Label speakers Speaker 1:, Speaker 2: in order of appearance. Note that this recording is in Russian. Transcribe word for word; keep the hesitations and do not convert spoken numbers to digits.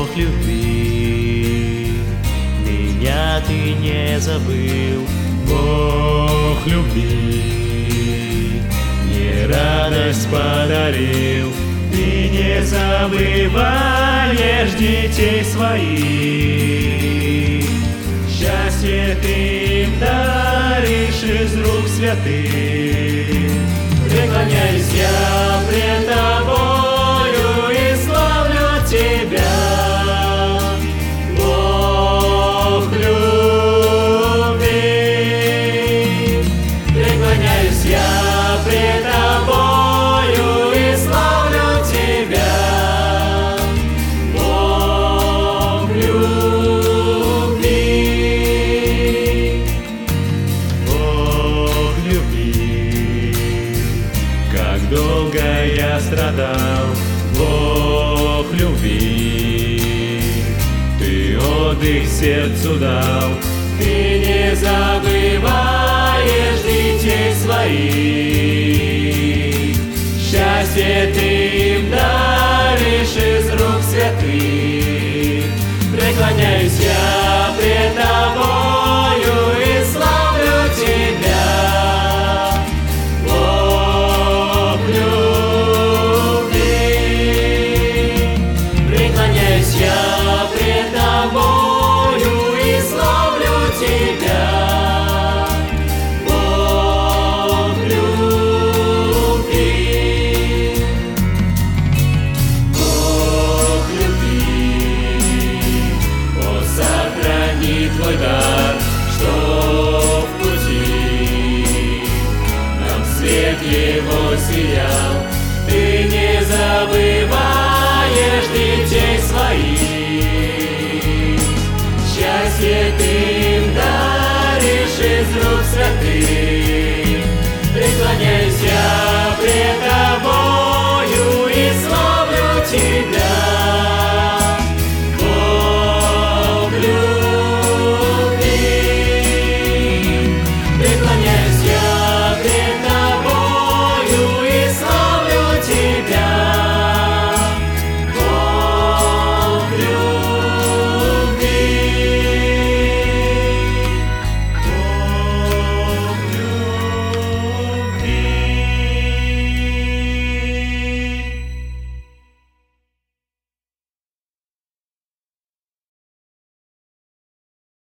Speaker 1: Бог любви, меня ты не забыл.
Speaker 2: Бог любви мне радость подарил. Ты не забываешь детей своих, счастье ты им даришь из рук святых. Преклоняюсь я пред тобою и славлю тебя, Бог любви. Преклоняюсь я пред тобою и славлю тебя, Бог любви. Бог любви, как долго я страдал, Бог любви, ты отдых сердцу дал. Ты не забываешь детей своих, счастье ты им даришь из рук святых. Преклоняюсь я